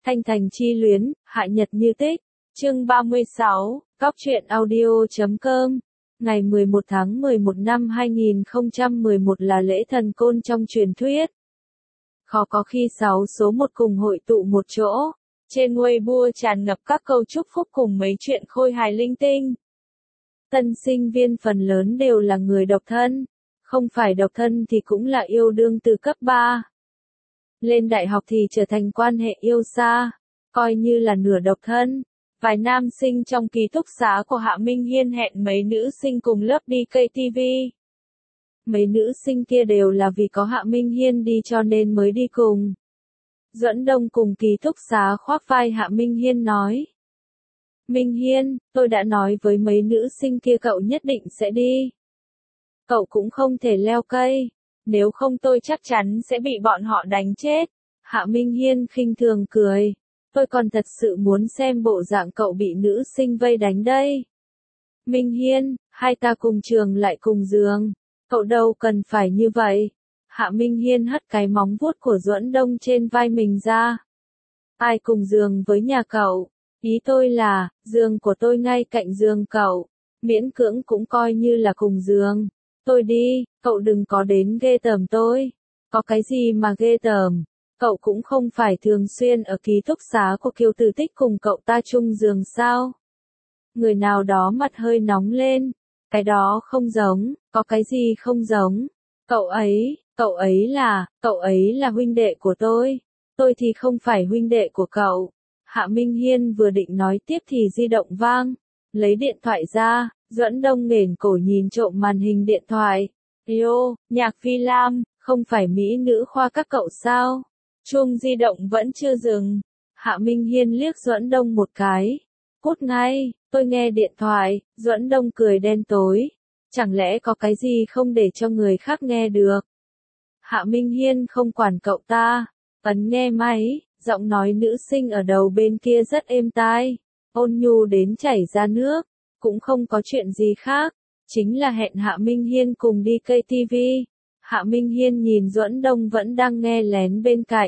Thanh Thành chi luyến, Hạ Nhật như tích. Chương 36, Cóc truyện audio.com. Ngày 11 tháng 11 năm 2011 là lễ thần côn trong truyền thuyết. Khó có khi 6 số 1 cùng hội tụ một chỗ. Trên Weibo tràn ngập các câu chúc phúc cùng mấy chuyện khôi hài linh tinh. Tân sinh viên phần lớn đều là người độc thân. Không phải độc thân thì cũng là yêu đương từ cấp 3. Lên đại học thì trở thành quan hệ yêu xa, coi như là nửa độc thân. Vài nam sinh trong ký túc xá của Hạ Minh Hiên hẹn mấy nữ sinh cùng lớp đi KTV. Mấy nữ sinh kia đều là vì có Hạ Minh Hiên đi cho nên mới đi cùng. Duẫn Đông cùng ký túc xá khoác vai Hạ Minh Hiên nói. Minh Hiên, tôi đã nói với mấy nữ sinh kia cậu nhất định sẽ đi. Cậu cũng không thể leo cây, nếu không tôi chắc chắn sẽ bị bọn họ đánh chết. Hạ Minh Hiên khinh thường cười. Tôi còn thật sự muốn xem bộ dạng cậu bị nữ sinh vây đánh đây. Minh Hiên, hai ta cùng trường lại cùng giường. Cậu đâu cần phải như vậy. Hạ Minh Hiên hất cái móng vuốt của Duẫn Đông trên vai mình ra. Ai cùng giường với nhà cậu? Ý tôi là, giường của tôi ngay cạnh giường cậu. Miễn cưỡng cũng coi như là cùng giường. Tôi đi, cậu đừng có đến ghê tởm tôi. Có cái gì mà ghê tởm? Cậu cũng không phải thường xuyên ở ký túc xá của Kiều Tử Tích cùng cậu ta chung giường sao? Người nào đó mặt hơi nóng lên. Cái đó không giống, có cái gì không giống? Cậu ấy là huynh đệ của tôi. Tôi thì không phải huynh đệ của cậu. Hạ Minh Hiên vừa định nói tiếp thì di động vang. Lấy điện thoại ra, Duẫn Đông nghển cổ nhìn trộm màn hình điện thoại. Yo, Nhạc Phi Lam, không phải mỹ nữ khoa các cậu sao? Chuông di động vẫn chưa dừng. Hạ Minh Hiên liếc Duẫn Đông một cái. Cút ngay, tôi nghe điện thoại. Duẫn Đông cười đen tối. Chẳng lẽ có cái gì không để cho người khác nghe được? Hạ Minh Hiên không quản cậu ta. Ấn nghe máy, giọng nói nữ sinh ở đầu bên kia rất êm tai. Ôn nhu đến chảy ra nước. Cũng không có chuyện gì khác. Chính là hẹn Hạ Minh Hiên cùng đi KTV. Hạ Minh Hiên nhìn Duẫn Đông vẫn đang nghe lén bên cạnh.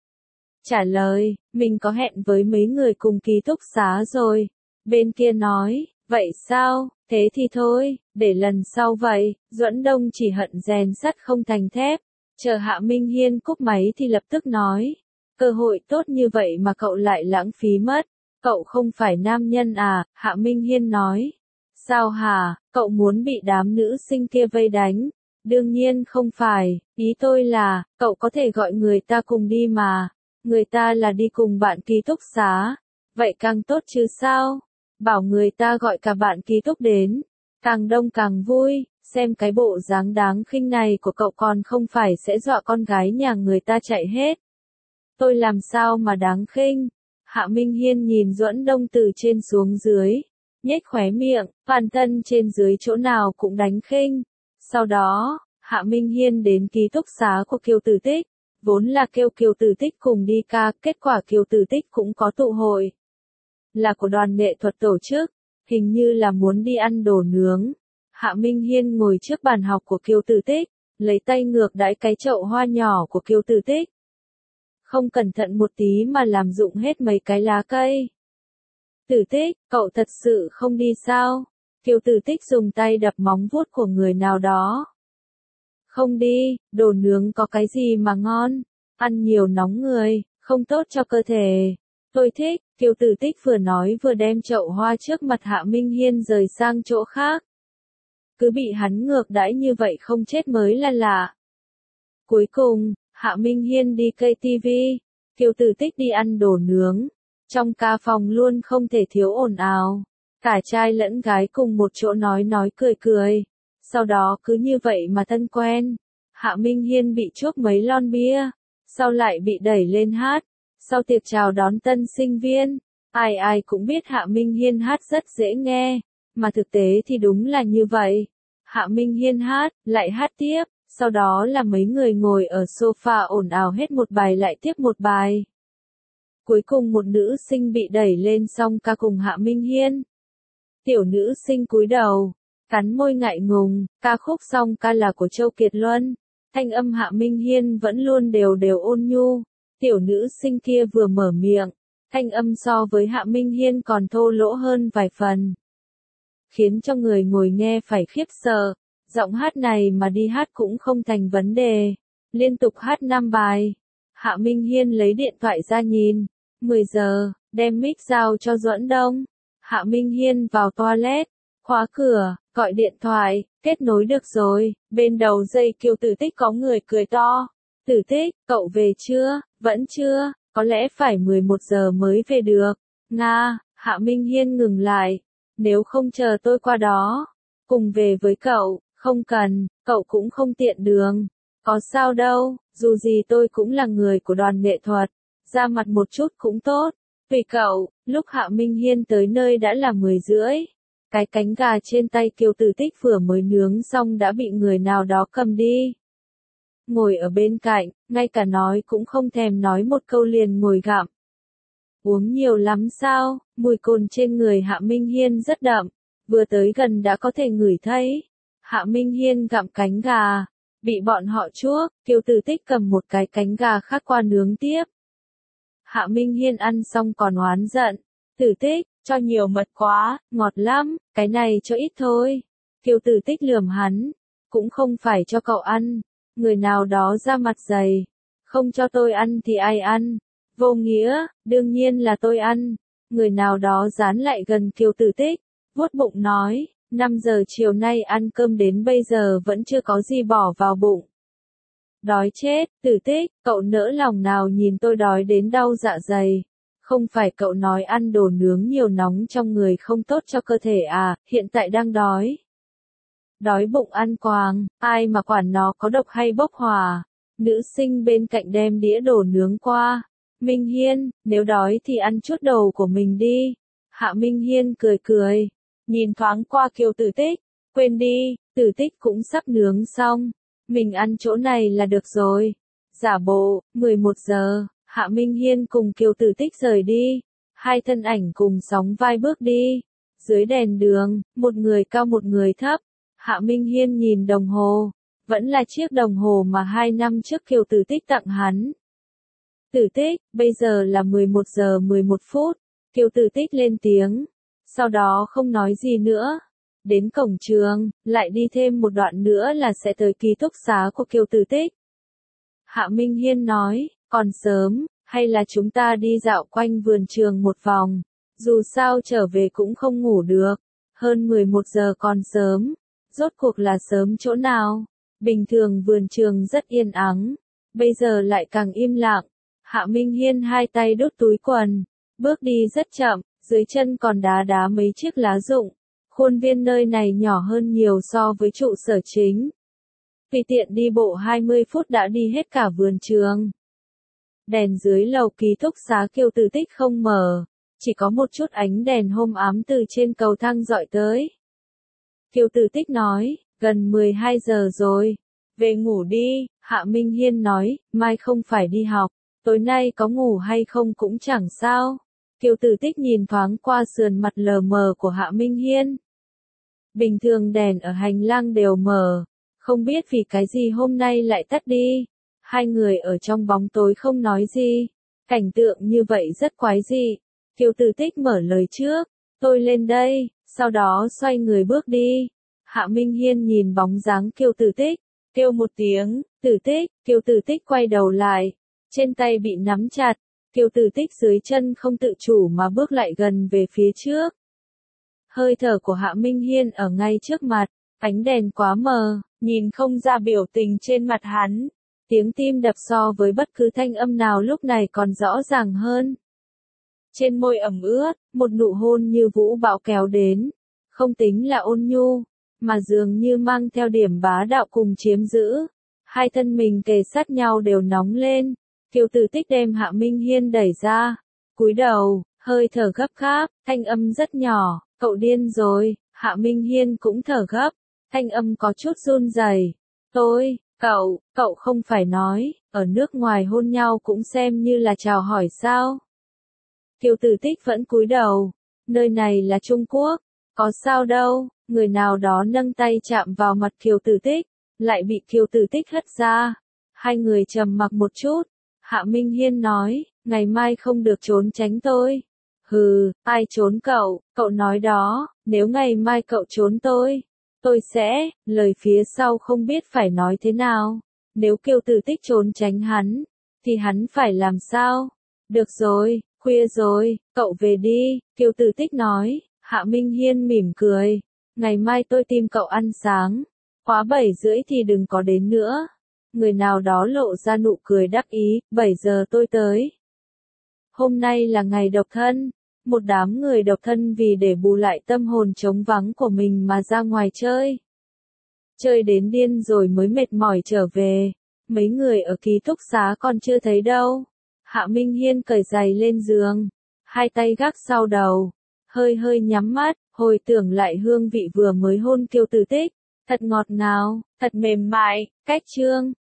Trả lời, mình có hẹn với mấy người cùng ký túc xá rồi. Bên kia nói, vậy sao, thế thì thôi, để lần sau vậy. Duẫn Đông chỉ hận rèn sắt không thành thép. Chờ Hạ Minh Hiên cúp máy thì lập tức nói. Cơ hội tốt như vậy mà cậu lại lãng phí mất. Cậu không phải nam nhân à? Hạ Minh Hiên nói. Sao hả, cậu muốn bị đám nữ sinh kia vây đánh? Đương nhiên không phải, ý tôi là, cậu có thể gọi người ta cùng đi mà. Người ta là đi cùng bạn ký túc xá. Vậy càng tốt chứ sao? Bảo người ta gọi cả bạn ký túc đến. Càng đông càng vui, xem cái bộ dáng đáng khinh này của cậu còn không phải sẽ dọa con gái nhà người ta chạy hết. Tôi làm sao mà đáng khinh? Hạ Minh Hiên nhìn Duẫn Đông từ trên xuống dưới. Nhếch khóe miệng, toàn thân trên dưới chỗ nào cũng đánh khinh. Sau đó, Hạ Minh Hiên đến ký túc xá của Kiều Tử Tích. Vốn là kêu Kiều Tử Tích cùng đi ca, kết quả Kiều Tử Tích cũng có tụ hội. Là của đoàn nghệ thuật tổ chức, hình như là muốn đi ăn đồ nướng. Hạ Minh Hiên ngồi trước bàn học của Kiều Tử Tích, lấy tay ngược đãi cái chậu hoa nhỏ của Kiều Tử Tích. Không cẩn thận một tí mà làm rụng hết mấy cái lá cây. Tử Tích, cậu thật sự không đi sao? Kiều Tử Tích dùng tay đập móng vuốt của người nào đó. Không đi, đồ nướng có cái gì mà ngon, ăn nhiều nóng người, không tốt cho cơ thể. Tôi thích, Kiều Tử Tích vừa nói vừa đem chậu hoa trước mặt Hạ Minh Hiên rời sang chỗ khác. Cứ bị hắn ngược đãi như vậy không chết mới là lạ. Cuối cùng, Hạ Minh Hiên đi KTV, Kiều Tử Tích đi ăn đồ nướng. Trong ca phòng luôn không thể thiếu ồn ào. Cả trai lẫn gái cùng một chỗ nói cười cười. Sau đó cứ như vậy mà thân quen. Hạ Minh Hiên bị chuốc mấy lon bia. Sau lại bị đẩy lên hát. Sau tiệc chào đón tân sinh viên. Ai cũng biết Hạ Minh Hiên hát rất dễ nghe. Mà thực tế thì đúng là như vậy. Hạ Minh Hiên hát, lại hát tiếp. Sau đó là mấy người ngồi ở sofa ồn ào hết một bài lại tiếp một bài. Cuối cùng một nữ sinh bị đẩy lên xong ca cùng Hạ Minh Hiên. Tiểu nữ sinh cúi đầu, cắn môi ngại ngùng, ca khúc xong ca là của Châu Kiệt Luân. Thanh âm Hạ Minh Hiên vẫn luôn đều ôn nhu. Tiểu nữ sinh kia vừa mở miệng, thanh âm so với Hạ Minh Hiên còn thô lỗ hơn vài phần, khiến cho người ngồi nghe phải khiếp sợ. Giọng hát này mà đi hát cũng không thành vấn đề. Liên tục hát 5 bài. Hạ Minh Hiên lấy điện thoại ra nhìn. 10 giờ, đem mic giao cho Duẫn Đông. Hạ Minh Hiên vào toilet, khóa cửa, gọi điện thoại, kết nối được rồi. Bên đầu dây Kiều Tử Tích có người cười to. Tử Tích, cậu về chưa? Vẫn chưa, có lẽ phải 11 giờ mới về được. Nga, Hạ Minh Hiên ngừng lại. Nếu không chờ tôi qua đó, cùng về với cậu. Không cần, cậu cũng không tiện đường. Có sao đâu, dù gì tôi cũng là người của đoàn nghệ thuật. Ra mặt một chút cũng tốt. Tùy cậu, lúc Hạ Minh Hiên tới nơi đã là 10 rưỡi. Cái cánh gà trên tay Kiều Tử Tích vừa mới nướng xong đã bị người nào đó cầm đi. Ngồi ở bên cạnh, ngay cả nói cũng không thèm nói một câu liền ngồi gặm. Uống nhiều lắm sao? Mùi cồn trên người Hạ Minh Hiên rất đậm. Vừa tới gần đã có thể ngửi thấy. Hạ Minh Hiên gặm cánh gà, bị bọn họ chuốc, Kiều Tử Tích cầm một cái cánh gà khác qua nướng tiếp. Hạ Minh Hiên ăn xong còn oán giận, Tử Tích, cho nhiều mật quá, ngọt lắm, cái này cho ít thôi. Kiều Tử Tích lườm hắn, cũng không phải cho cậu ăn, người nào đó ra mặt dày, không cho tôi ăn thì ai ăn, vô nghĩa, đương nhiên là tôi ăn. Người nào đó dán lại gần Kiều Tử Tích, vuốt bụng nói. 5 giờ chiều nay ăn cơm đến bây giờ vẫn chưa có gì bỏ vào bụng. Đói chết, Tử Tích, cậu nỡ lòng nào nhìn tôi đói đến đau dạ dày. Không phải cậu nói ăn đồ nướng nhiều nóng trong người không tốt cho cơ thể à, hiện tại đang đói. Đói bụng ăn quàng, ai mà quản nó có độc hay bốc hỏa. Nữ sinh bên cạnh đem đĩa đồ nướng qua. Minh Hiên, nếu đói thì ăn chút đầu của mình đi. Hạ Minh Hiên cười cười. Nhìn thoáng qua Kiều Tử Tích, quên đi, Tử Tích cũng sắp nướng xong, mình ăn chỗ này là được rồi. Giả bộ, 11 giờ, Hạ Minh Hiên cùng Kiều Tử Tích rời đi, hai thân ảnh cùng sóng vai bước đi. Dưới đèn đường, một người cao một người thấp, Hạ Minh Hiên nhìn đồng hồ, vẫn là chiếc đồng hồ mà 2 năm trước Kiều Tử Tích tặng hắn. Tử Tích, bây giờ là 11 giờ 11 phút, Kiều Tử Tích lên tiếng. Sau đó không nói gì nữa. Đến cổng trường, lại đi thêm một đoạn nữa là sẽ tới ký túc xá của Kiều Tử Tích. Hạ Minh Hiên nói, còn sớm, hay là chúng ta đi dạo quanh vườn trường một vòng. Dù sao trở về cũng không ngủ được. Hơn 11 giờ còn sớm. Rốt cuộc là sớm chỗ nào? Bình thường vườn trường rất yên ắng. Bây giờ lại càng im lặng. Hạ Minh Hiên hai tay đút túi quần. Bước đi rất chậm. Dưới chân còn đá mấy chiếc lá rụng. Khuôn viên nơi này nhỏ hơn nhiều so với trụ sở chính. Tùy tiện đi bộ 20 phút đã đi hết cả vườn trường. Đèn dưới lầu ký túc xá Kiều Tử Tích không mở, chỉ có một chút ánh đèn hôm ám từ trên cầu thang dọi tới. Kiều Tử Tích nói, gần 12 giờ rồi, về ngủ đi. Hạ Minh Hiên nói, mai không phải đi học, tối nay có ngủ hay không cũng chẳng sao. Kiều Tử Tích nhìn thoáng qua sườn mặt lờ mờ của Hạ Minh Hiên. Bình thường đèn ở hành lang đều mở, không biết vì cái gì hôm nay lại tắt đi. Hai người ở trong bóng tối không nói gì. Cảnh tượng như vậy rất quái dị. Kiều Tử Tích mở lời trước, tôi lên đây, sau đó xoay người bước đi. Hạ Minh Hiên nhìn bóng dáng Kiều Tử Tích, kêu một tiếng, Tử Tích, Kiều Tử Tích quay đầu lại, trên tay bị nắm chặt. Kiều Tử Tích dưới chân không tự chủ mà bước lại gần về phía trước. Hơi thở của Hạ Minh Hiên ở ngay trước mặt, ánh đèn quá mờ, nhìn không ra biểu tình trên mặt hắn. Tiếng tim đập so với bất cứ thanh âm nào lúc này còn rõ ràng hơn. Trên môi ẩm ướt, một nụ hôn như vũ bão kéo đến. Không tính là ôn nhu, mà dường như mang theo điểm bá đạo cùng chiếm giữ. Hai thân mình kề sát nhau đều nóng lên. Kiều Tử Tích đem Hạ Minh Hiên đẩy ra. Cúi đầu, hơi thở gấp gáp, thanh âm rất nhỏ, cậu điên rồi. Hạ Minh Hiên cũng thở gấp, thanh âm có chút run rẩy. Cậu không phải nói, ở nước ngoài hôn nhau cũng xem như là chào hỏi sao? Kiều Tử Tích vẫn cúi đầu, nơi này là Trung Quốc, có sao đâu. Người nào đó nâng tay chạm vào mặt Kiều Tử Tích, lại bị Kiều Tử Tích hất ra. Hai người trầm mặc một chút, Hạ Minh Hiên nói, Ngày mai không được trốn tránh tôi. Hừ, ai trốn cậu, cậu nói đó, nếu ngày mai cậu trốn tôi sẽ, lời phía sau không biết phải nói thế nào. Nếu Kiều Tử Tích trốn tránh hắn, thì hắn phải làm sao? Được rồi, khuya rồi, cậu về đi, Kiều Tử Tích nói. Hạ Minh Hiên mỉm cười. Ngày mai tôi tìm cậu ăn sáng. Khóa 7:30 thì đừng có đến nữa. Người nào đó lộ ra nụ cười đắc ý, 7 giờ tôi tới. Hôm nay là ngày độc thân. Một đám người độc thân vì để bù lại tâm hồn trống vắng của mình mà ra ngoài chơi. Chơi đến điên rồi mới mệt mỏi trở về. Mấy người ở ký túc xá còn chưa thấy đâu. Hạ Minh Hiên cởi giày lên giường. Hai tay gác sau đầu. Hơi hơi nhắm mắt, hồi tưởng lại hương vị vừa mới hôn Kiều Tử Tích. Thật ngọt ngào, thật mềm mại, cách chương.